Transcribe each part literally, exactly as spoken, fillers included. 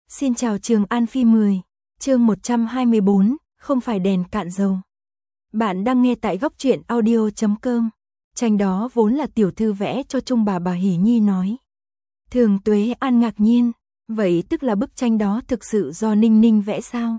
Xin chào Trường An Phi mười, chương một trăm hai mươi bốn, không phải đèn cạn dầu. Bạn đang nghe tại góc truyện audio chấm com. Tranh đó vốn là tiểu thư vẽ cho Trung bà bà Hỷ Nhi nói. Thường Tuế An ngạc nhiên, vậy tức là bức tranh đó thực sự do Ninh Ninh vẽ sao?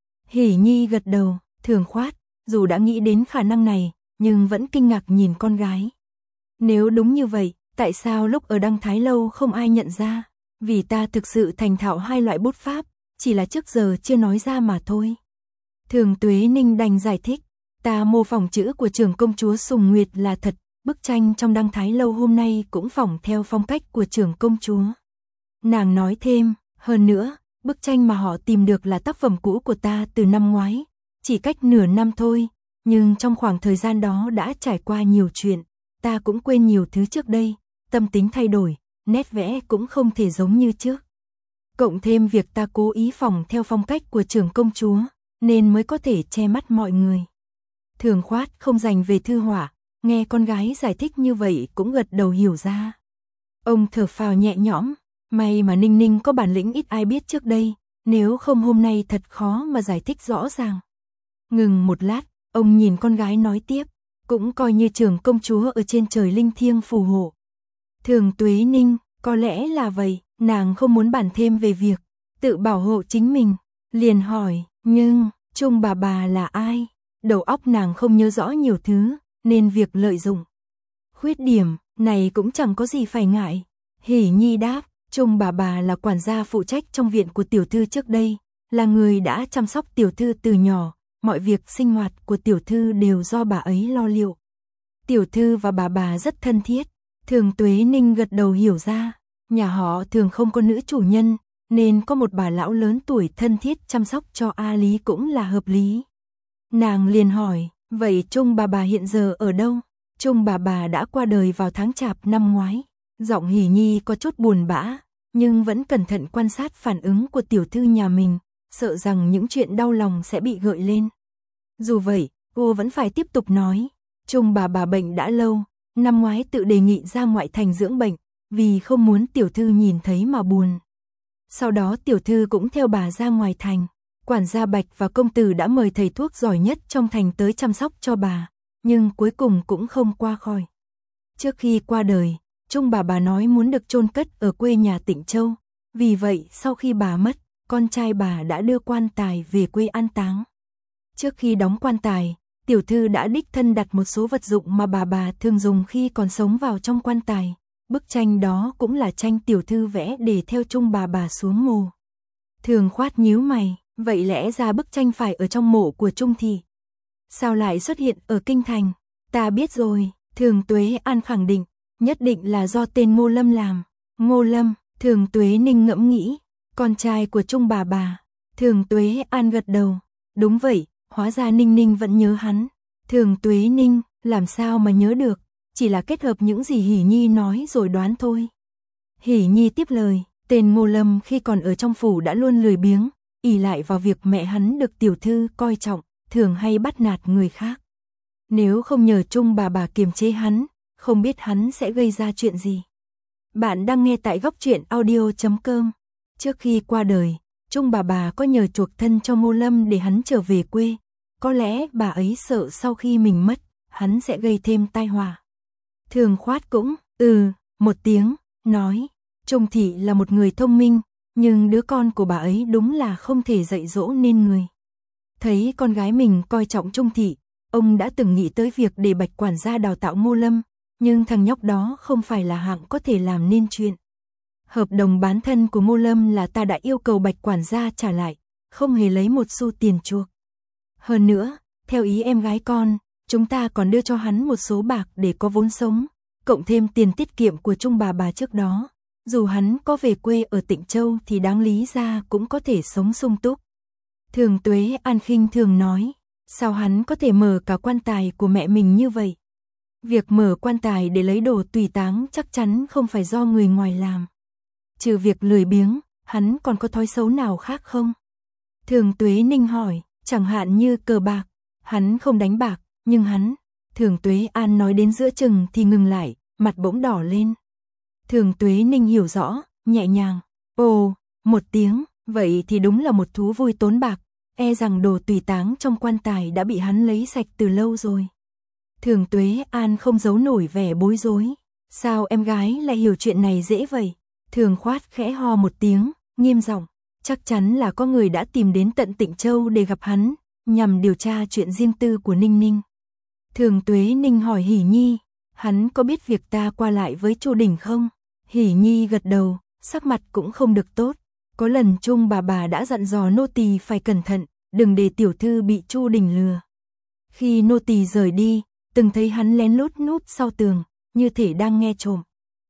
Hỷ Nhi gật đầu, Thường khoát, dù đã nghĩ đến khả năng này, nhưng vẫn kinh ngạc nhìn con gái. Nếu đúng như vậy, tại sao lúc ở Đăng Thái Lâu không ai nhận ra? Vì ta thực sự thành thạo hai loại bút pháp, chỉ là trước giờ chưa nói ra mà thôi. Thường Tuế Ninh đành giải thích, ta mô phỏng chữ của trưởng công chúa Sùng Nguyệt là thật, bức tranh trong Đăng Thái Lâu hôm nay cũng phỏng theo phong cách của trưởng công chúa. Nàng nói thêm, hơn nữa, bức tranh mà họ tìm được là tác phẩm cũ của ta từ năm ngoái, chỉ cách nửa năm thôi, nhưng trong khoảng thời gian đó đã trải qua nhiều chuyện, ta cũng quên nhiều thứ trước đây, tâm tính thay đổi, nét vẽ cũng không thể giống như trước. Cộng thêm việc ta cố ý phỏng theo phong cách của trưởng công chúa, nên mới có thể che mắt mọi người. Thường khoát không dành về thư họa, nghe con gái giải thích như vậy cũng gật đầu hiểu ra. Ông thở phào nhẹ nhõm, may mà Ninh Ninh có bản lĩnh ít ai biết trước đây, nếu không hôm nay thật khó mà giải thích rõ ràng. Ngừng một lát, ông nhìn con gái nói tiếp, cũng coi như trưởng công chúa ở trên trời linh thiêng phù hộ. Thường Tuế Ninh, có lẽ là vậy, nàng không muốn bàn thêm về việc tự bảo hộ chính mình, liền hỏi, nhưng, Trung bà bà là ai? Đầu óc nàng không nhớ rõ nhiều thứ, nên việc lợi dụng khuyết điểm này cũng chẳng có gì phải ngại. Hỷ Nhi đáp, Trung bà bà là quản gia phụ trách trong viện của tiểu thư trước đây, là người đã chăm sóc tiểu thư từ nhỏ, mọi việc sinh hoạt của tiểu thư đều do bà ấy lo liệu. Tiểu thư và bà bà rất thân thiết. Thường Tuế Ninh gật đầu hiểu ra, nhà họ thường không có nữ chủ nhân, nên có một bà lão lớn tuổi thân thiết chăm sóc cho A Lý cũng là hợp lý. Nàng liền hỏi, vậy Trung bà bà hiện giờ ở đâu? Trung bà bà đã qua đời vào tháng Chạp năm ngoái. Giọng Hỷ Nhi có chút buồn bã, nhưng vẫn cẩn thận quan sát phản ứng của tiểu thư nhà mình, sợ rằng những chuyện đau lòng sẽ bị gợi lên. Dù vậy, cô vẫn phải tiếp tục nói, Trung bà bà bệnh đã lâu. Năm ngoái tự đề nghị ra ngoại thành dưỡng bệnh, vì không muốn tiểu thư nhìn thấy mà buồn. Sau đó tiểu thư cũng theo bà ra ngoài thành, quản gia Bạch và công tử đã mời thầy thuốc giỏi nhất trong thành tới chăm sóc cho bà, nhưng cuối cùng cũng không qua khỏi. Trước khi qua đời, Trung bà bà nói muốn được chôn cất ở quê nhà Tịnh Châu, vì vậy sau khi bà mất, con trai bà đã đưa quan tài về quê an táng. Trước khi đóng quan tài, tiểu thư đã đích thân đặt một số vật dụng mà bà bà thường dùng khi còn sống vào trong quan tài. Bức tranh đó cũng là tranh tiểu thư vẽ để theo Trung bà bà xuống mồ. Thường khoát nhíu mày, vậy lẽ ra bức tranh phải ở trong mộ của Trung thị. Sao lại xuất hiện ở kinh thành? Ta biết rồi, Thường Tuế An khẳng định, nhất định là do tên Ngô Lâm làm. Ngô Lâm, Thường Tuế Ninh ngẫm nghĩ, con trai của Trung bà bà. Thường Tuế An gật đầu, đúng vậy. Hóa ra Ninh Ninh vẫn nhớ hắn. Thường Tuế Ninh, làm sao mà nhớ được, chỉ là kết hợp những gì Hỷ Nhi nói rồi đoán thôi. Hỷ Nhi tiếp lời, tên Ngô Lâm khi còn ở trong phủ đã luôn lười biếng, ỷ lại vào việc mẹ hắn được tiểu thư coi trọng, thường hay bắt nạt người khác. Nếu không nhờ Trung bà bà kiềm chế hắn, không biết hắn sẽ gây ra chuyện gì. Bạn đang nghe tại góc truyện audio chấm com. Trước khi qua đời, Trung bà bà có nhờ chuộc thân cho Ngô Lâm để hắn trở về quê. Có lẽ bà ấy sợ sau khi mình mất, hắn sẽ gây thêm tai họa. Thường khoát cũng, ừ, một tiếng, nói, Trung thị là một người thông minh, nhưng đứa con của bà ấy đúng là không thể dạy dỗ nên người. Thấy con gái mình coi trọng Trung thị, ông đã từng nghĩ tới việc để Bạch quản gia đào tạo Ngô Lâm, nhưng thằng nhóc đó không phải là hạng có thể làm nên chuyện. Hợp đồng bán thân của Ngô Lâm là ta đã yêu cầu Bạch quản gia trả lại, không hề lấy một xu tiền chuộc. Hơn nữa, theo ý em gái con, chúng ta còn đưa cho hắn một số bạc để có vốn sống, cộng thêm tiền tiết kiệm của Trung bà bà trước đó. Dù hắn có về quê ở Tịnh Châu thì đáng lý ra cũng có thể sống sung túc. Thường Tuế An khinh thường nói, sao hắn có thể mở cả quan tài của mẹ mình như vậy? Việc mở quan tài để lấy đồ tùy táng chắc chắn không phải do người ngoài làm. Trừ việc lười biếng, hắn còn có thói xấu nào khác không? Thường Tuế Ninh hỏi, chẳng hạn như cờ bạc, hắn không đánh bạc, nhưng hắn, Thường Tuế An nói đến giữa chừng thì ngừng lại, mặt bỗng đỏ lên. Thường Tuế Ninh hiểu rõ, nhẹ nhàng, ồ, một tiếng, Vậy thì đúng là một thú vui tốn bạc, e rằng đồ tùy táng trong quan tài đã bị hắn lấy sạch từ lâu rồi. Thường Tuế An không giấu nổi vẻ bối rối. Sao em gái lại hiểu chuyện này dễ vậy? Thường Khoát khẽ ho một tiếng, nghiêm giọng, chắc chắn là có người đã tìm đến tận Tịnh Châu để gặp hắn, nhằm điều tra chuyện riêng tư của Ninh Ninh. Thường Tuế Ninh hỏi Hỷ Nhi, hắn có biết việc ta qua lại với Chu Đình không? Hỷ Nhi gật đầu, sắc mặt cũng không được tốt. Có lần Trung bà bà đã dặn dò nô tỳ phải cẩn thận, đừng để tiểu thư bị Chu Đình lừa. Khi nô tỳ rời đi, từng thấy hắn lén lút núp sau tường, như thể đang nghe trộm.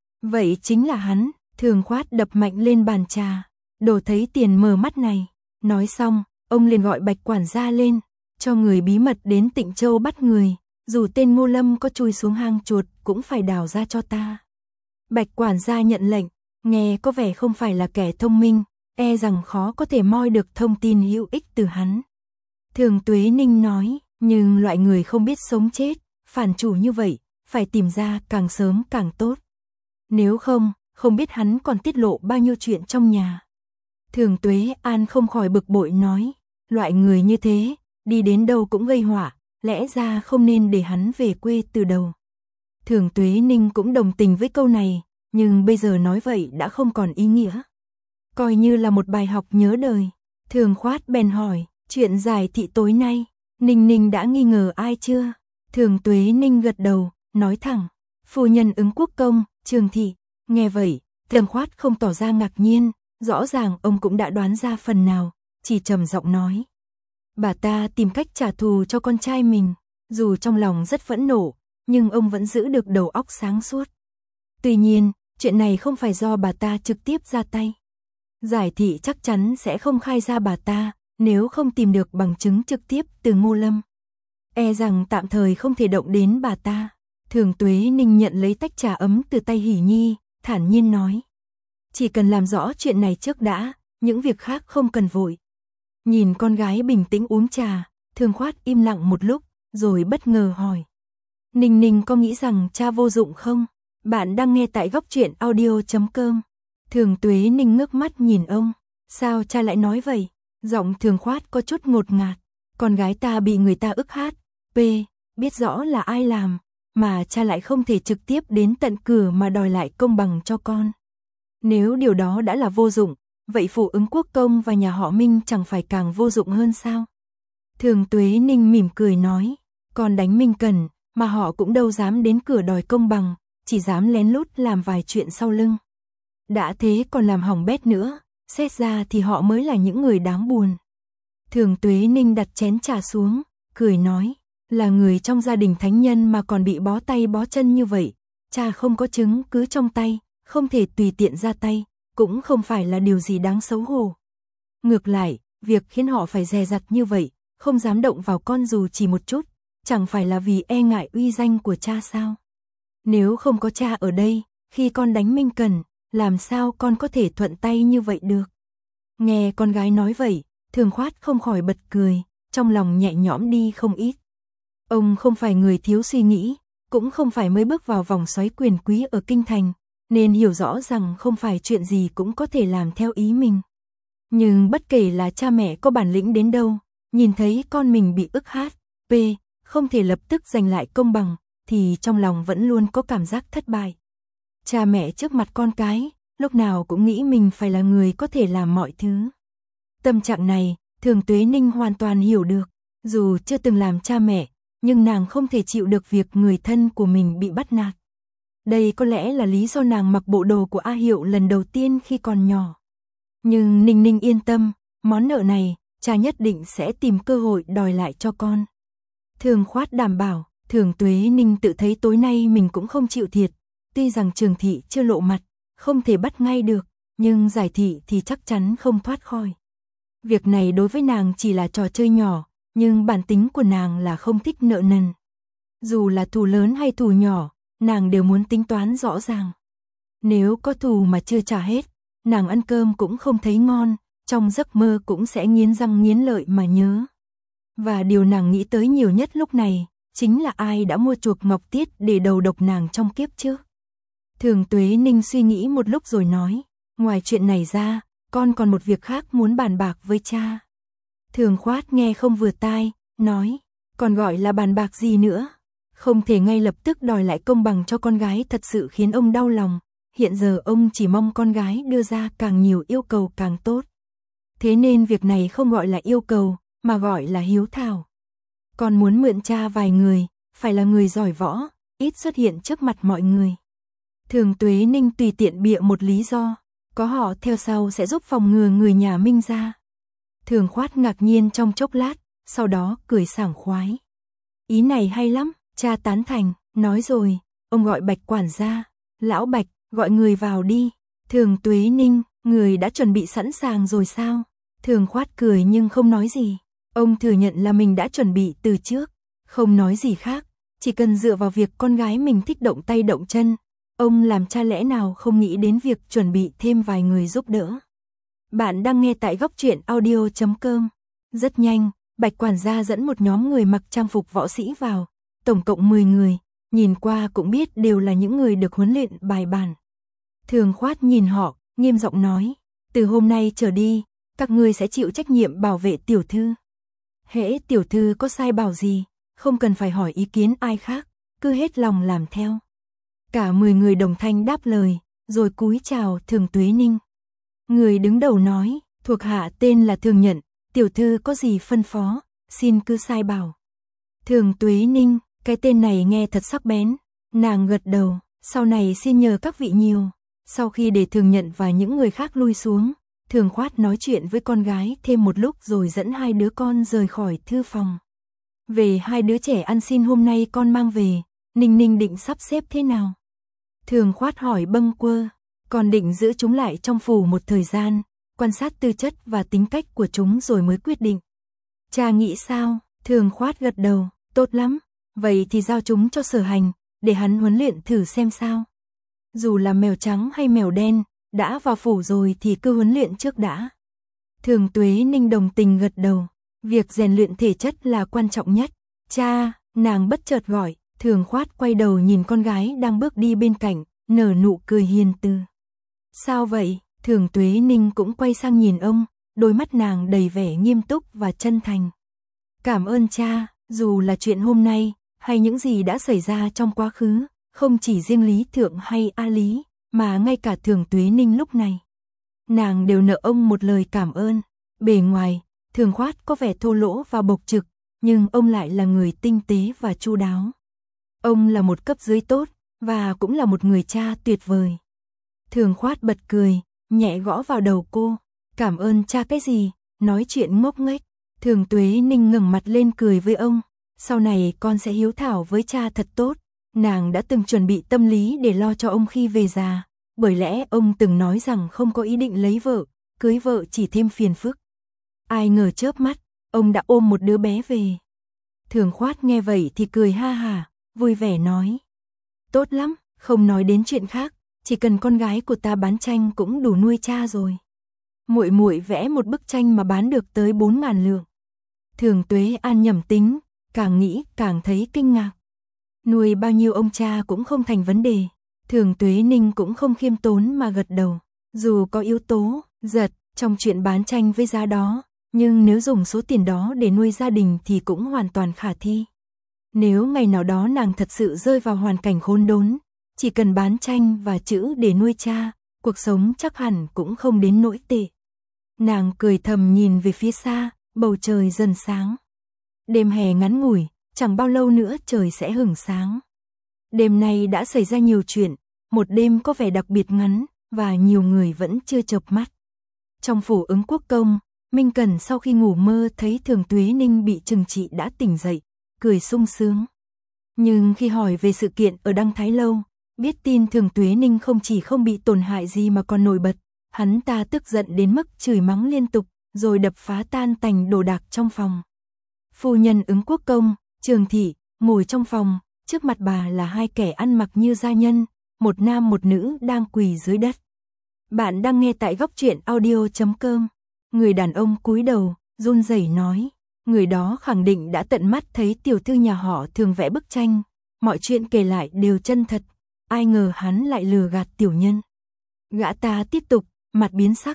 Vậy chính là hắn. Thường Khoát đập mạnh lên bàn trà, đồ thấy tiền mờ mắt này. Nói xong, ông liền gọi Bạch quản gia lên, cho người bí mật đến Tịnh Châu bắt người, dù tên Ngô Lâm có chui xuống hang chuột cũng phải đào ra cho ta. Bạch quản gia nhận lệnh, nghe có vẻ không phải là kẻ thông minh, e rằng khó có thể moi được thông tin hữu ích từ hắn. Thường Tuế Ninh nói, nhưng loại người không biết sống chết, phản chủ như vậy, phải tìm ra càng sớm càng tốt. Nếu không, không biết hắn còn tiết lộ bao nhiêu chuyện trong nhà. Thường Tuế An không khỏi bực bội nói, loại người như thế, đi đến đâu cũng gây họa, lẽ ra không nên để hắn về quê từ đầu. Thường Tuế Ninh cũng đồng tình với câu này, nhưng bây giờ nói vậy đã không còn ý nghĩa. Coi như là một bài học nhớ đời. Thường Khoát bèn hỏi, chuyện giải thị tối nay, Ninh Ninh đã nghi ngờ ai chưa? Thường Tuế Ninh gật đầu, nói thẳng, phu nhân ứng quốc công, Trường thị. Nghe vậy, Thường Khoát không tỏ ra ngạc nhiên, rõ ràng ông cũng đã đoán ra phần nào, chỉ trầm giọng nói. Bà ta tìm cách trả thù cho con trai mình, dù trong lòng rất phẫn nộ, nhưng ông vẫn giữ được đầu óc sáng suốt. Tuy nhiên, chuyện này không phải do bà ta trực tiếp ra tay. Giải thị chắc chắn sẽ không khai ra bà ta, nếu không tìm được bằng chứng trực tiếp từ Ngô Lâm. E rằng tạm thời không thể động đến bà ta. Thường Tuế Ninh nhận lấy tách trà ấm từ tay Hỷ Nhi, thản nhiên nói. Chỉ cần làm rõ chuyện này trước đã, những việc khác không cần vội. Nhìn con gái bình tĩnh uống trà, Thường Khoát im lặng một lúc, rồi bất ngờ hỏi. Ninh Ninh có nghĩ rằng cha vô dụng không? Bạn đang nghe tại góc truyện audio chấm com. Thường Tuế Ninh ngước mắt nhìn ông. Sao cha lại nói vậy? Giọng Thường Khoát có chút ngột ngạt. Con gái ta bị người ta ức hát. P. Biết rõ là ai làm, mà cha lại không thể trực tiếp đến tận cửa mà đòi lại công bằng cho con. Nếu điều đó đã là vô dụng, vậy phủ ứng quốc công và nhà họ Minh chẳng phải càng vô dụng hơn sao? Thường Tuế Ninh mỉm cười nói, con đánh Minh Cần, mà họ cũng đâu dám đến cửa đòi công bằng, chỉ dám lén lút làm vài chuyện sau lưng. Đã thế còn làm hỏng bét nữa, xét ra thì họ mới là những người đáng buồn. Thường Tuế Ninh đặt chén trà xuống, cười nói, là người trong gia đình thánh nhân mà còn bị bó tay bó chân như vậy, cha không có chứng cứ trong tay, không thể tùy tiện ra tay, cũng không phải là điều gì đáng xấu hổ. Ngược lại, việc khiến họ phải dè dặt như vậy, không dám động vào con dù chỉ một chút, chẳng phải là vì e ngại uy danh của cha sao? Nếu không có cha ở đây, khi con đánh Minh Cần, làm sao con có thể thuận tay như vậy được? Nghe con gái nói vậy, Thường Khoát không khỏi bật cười, trong lòng nhẹ nhõm đi không ít. Ông không phải người thiếu suy nghĩ, cũng không phải mới bước vào vòng xoáy quyền quý ở kinh thành, nên hiểu rõ rằng không phải chuyện gì cũng có thể làm theo ý mình. Nhưng bất kể là cha mẹ có bản lĩnh đến đâu, nhìn thấy con mình bị ức hát, p, không thể lập tức giành lại công bằng, thì trong lòng vẫn luôn có cảm giác thất bại. Cha mẹ trước mặt con cái, lúc nào cũng nghĩ mình phải là người có thể làm mọi thứ. Tâm trạng này, Thường Tuế Ninh hoàn toàn hiểu được, dù chưa từng làm cha mẹ, nhưng nàng không thể chịu được việc người thân của mình bị bắt nạt. Đây có lẽ là lý do nàng mặc bộ đồ của A Hiệu lần đầu tiên khi còn nhỏ. Nhưng Ninh Ninh yên tâm, món nợ này, cha nhất định sẽ tìm cơ hội đòi lại cho con. Thường Khoát đảm bảo, Thường Tuế Ninh tự thấy tối nay mình cũng không chịu thiệt, tuy rằng Trường thị chưa lộ mặt, không thể bắt ngay được, nhưng Giải thị thì chắc chắn không thoát khỏi. Việc này đối với nàng chỉ là trò chơi nhỏ, nhưng bản tính của nàng là không thích nợ nần. Dù là thù lớn hay thù nhỏ, nàng đều muốn tính toán rõ ràng. Nếu có thù mà chưa trả hết, nàng ăn cơm cũng không thấy ngon, trong giấc mơ cũng sẽ nghiến răng nghiến lợi mà nhớ. Và điều nàng nghĩ tới nhiều nhất lúc này, chính là ai đã mua chuộc Ngọc Tiết để đầu độc nàng trong kiếp trước. Thường Tuế Ninh suy nghĩ một lúc rồi nói, ngoài chuyện này ra, con còn một việc khác muốn bàn bạc với cha. Thường Khoát nghe không vừa tai, nói, còn gọi là bàn bạc gì nữa? Không thể ngay lập tức đòi lại công bằng cho con gái thật sự khiến ông đau lòng. Hiện giờ ông chỉ mong con gái đưa ra càng nhiều yêu cầu càng tốt. Thế nên việc này không gọi là yêu cầu, mà gọi là hiếu thảo. Con muốn mượn cha vài người, phải là người giỏi võ, ít xuất hiện trước mặt mọi người. Thường Tuế Ninh tùy tiện bịa một lý do, có họ theo sau sẽ giúp phòng ngừa người nhà Minh ra. Thường Khoát ngạc nhiên trong chốc lát, sau đó cười sảng khoái. Ý này hay lắm, cha tán thành, nói rồi, ông gọi Bạch quản gia, lão Bạch, gọi người vào đi. Thường Tuế Ninh, người đã chuẩn bị sẵn sàng rồi sao? Thường Khoát cười nhưng không nói gì. Ông thừa nhận là mình đã chuẩn bị từ trước, không nói gì khác, chỉ cần dựa vào việc con gái mình thích động tay động chân. Ông làm cha lẽ nào không nghĩ đến việc chuẩn bị thêm vài người giúp đỡ. Bạn đang nghe tại góc truyện audio chấm com. Rất nhanh, Bạch quản gia dẫn một nhóm người mặc trang phục võ sĩ vào, tổng cộng mười người, nhìn qua cũng biết đều là những người được huấn luyện bài bản. Thường Khoát nhìn họ, nghiêm giọng nói, từ hôm nay trở đi, các ngươi sẽ chịu trách nhiệm bảo vệ tiểu thư. Hễ tiểu thư có sai bảo gì, không cần phải hỏi ý kiến ai khác, cứ hết lòng làm theo. Cả mười người đồng thanh đáp lời, rồi cúi chào Thường Tuế Ninh. Người đứng đầu nói, thuộc hạ tên là Thường Nhận, tiểu thư có gì phân phó, xin cứ sai bảo. Thường Tuế Ninh, cái tên này nghe thật sắc bén, nàng gật đầu, sau này xin nhờ các vị nhiều. Sau khi để Thường Nhận và những người khác lui xuống, Thường Khoát nói chuyện với con gái thêm một lúc rồi dẫn hai đứa con rời khỏi thư phòng. Về hai đứa trẻ ăn xin hôm nay con mang về, Ninh Ninh định sắp xếp thế nào? Thường Khoát hỏi bâng quơ, còn định giữ chúng lại trong phủ một thời gian, quan sát tư chất và tính cách của chúng rồi mới quyết định. Cha nghĩ sao? Thường Khoát gật đầu, tốt lắm, vậy thì giao chúng cho Sở Hành, để hắn huấn luyện thử xem sao. Dù là mèo trắng hay mèo đen, đã vào phủ rồi thì cứ huấn luyện trước đã. Thường Tuế Ninh đồng tình gật đầu, việc rèn luyện thể chất là quan trọng nhất. Cha, nàng bất chợt gọi, Thường Khoát quay đầu nhìn con gái đang bước đi bên cạnh, nở nụ cười hiền từ. Sao vậy? Thường Tuế Ninh cũng quay sang nhìn ông, đôi mắt nàng đầy vẻ nghiêm túc và chân thành. Cảm ơn cha, dù là chuyện hôm nay, hay những gì đã xảy ra trong quá khứ, không chỉ riêng Lý Thượng hay A Lý, mà ngay cả Thường Tuế Ninh lúc này. Nàng đều nợ ông một lời cảm ơn. Bề ngoài, Thường Khoát có vẻ thô lỗ và bộc trực, nhưng ông lại là người tinh tế và chu đáo. Ông là một cấp dưới tốt, và cũng là một người cha tuyệt vời. Thường Khoát bật cười, nhẹ gõ vào đầu cô. Cảm ơn cha cái gì? Nói chuyện ngốc nghếch. Thường Tuế Ninh ngẩng mặt lên cười với ông. Sau này con sẽ hiếu thảo với cha thật tốt. Nàng đã từng chuẩn bị tâm lý để lo cho ông khi về già. Bởi lẽ ông từng nói rằng không có ý định lấy vợ, cưới vợ chỉ thêm phiền phức. Ai ngờ chớp mắt, ông đã ôm một đứa bé về. Thường Khoát nghe vậy thì cười ha hả, vui vẻ nói. Tốt lắm, không nói đến chuyện khác, chỉ cần con gái của ta bán tranh cũng đủ nuôi cha rồi. Muội muội vẽ một bức tranh mà bán được tới bốn ngàn lượng. Thường Tuế An nhẩm tính, càng nghĩ càng thấy kinh ngạc. Nuôi bao nhiêu ông cha cũng không thành vấn đề. Thường Tuế Ninh cũng không khiêm tốn mà gật đầu. Dù có yếu tố giật trong chuyện bán tranh với giá đó, nhưng nếu dùng số tiền đó để nuôi gia đình thì cũng hoàn toàn khả thi. Nếu ngày nào đó nàng thật sự rơi vào hoàn cảnh khốn đốn, chỉ cần bán tranh và chữ để nuôi cha, cuộc sống chắc hẳn cũng không đến nỗi tệ. Nàng cười thầm nhìn về phía xa, bầu trời dần sáng. Đêm hè ngắn ngủi, chẳng bao lâu nữa trời sẽ hửng sáng. Đêm nay đã xảy ra nhiều chuyện, một đêm có vẻ đặc biệt ngắn, và nhiều người vẫn chưa chợp mắt. Trong phủ Ứng Quốc công, Minh Cẩn sau khi ngủ mơ thấy Thường Tuế Ninh bị trừng trị đã tỉnh dậy, cười sung sướng. Nhưng khi hỏi về sự kiện ở Đăng Thái Lâu, biết tin Thường Tuế Ninh không chỉ không bị tổn hại gì mà còn nổi bật, hắn ta tức giận đến mức chửi mắng liên tục, rồi đập phá tan tành đồ đạc trong phòng. Phu nhân Ứng Quốc công, Trường Thị, ngồi trong phòng, trước mặt bà là hai kẻ ăn mặc như gia nhân, một nam một nữ đang quỳ dưới đất. Bạn đang nghe tại góc truyện audio chấm com. Người đàn ông cúi đầu, run rẩy nói, người đó khẳng định đã tận mắt thấy tiểu thư nhà họ Thường vẽ bức tranh, mọi chuyện kể lại đều chân thật, ai ngờ hắn lại lừa gạt tiểu nhân. Gã ta tiếp tục, mặt biến sắc,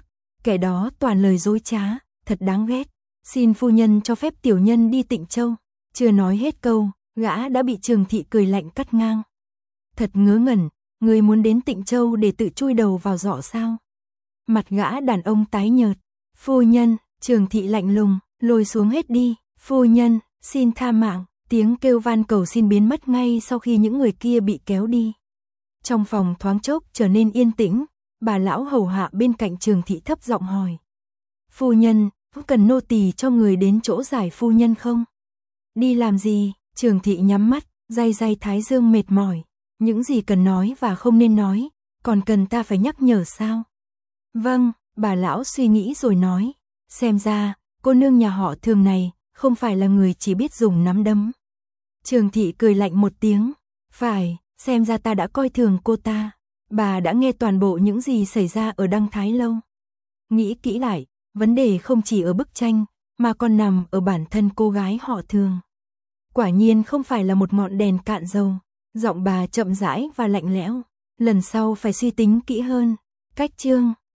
kẻ đó toàn lời dối trá, thật đáng ghét. Xin phu nhân cho phép tiểu nhân đi Tịnh Châu. Chưa nói hết câu, gã đã bị Trường Thị cười lạnh cắt ngang. Thật ngớ ngẩn, người muốn đến Tịnh Châu để tự chui đầu vào giỏ sao? Mặt gã đàn ông tái nhợt. Phu nhân, Trường Thị lạnh lùng, lôi xuống hết đi. Phu nhân, xin tha mạng. Tiếng kêu van cầu xin biến mất ngay sau khi những người kia bị kéo đi. Trong phòng thoáng chốc trở nên yên tĩnh, bà lão hầu hạ bên cạnh Trường Thị thấp giọng hỏi. Phu nhân, cần nô tỳ cho người đến chỗ giải phu nhân không? Đi làm gì? Trường Thị nhắm mắt, day day thái dương mệt mỏi. Những gì cần nói và không nên nói, còn cần ta phải nhắc nhở sao? Vâng, bà lão suy nghĩ rồi nói. Xem ra, cô nương nhà họ Thường này, không phải là người chỉ biết dùng nắm đấm. Trường Thị cười lạnh một tiếng. Phải, xem ra ta đã coi thường cô ta. Bà đã nghe toàn bộ những gì xảy ra ở Đăng Thái Lâu. Nghĩ kỹ lại, vấn đề không chỉ ở bức tranh, mà còn nằm ở bản thân cô gái họ Thường. Quả nhiên không phải là một ngọn đèn cạn dầu. Giọng bà chậm rãi và lạnh lẽo. Lần sau phải suy tính kỹ hơn. Cách chương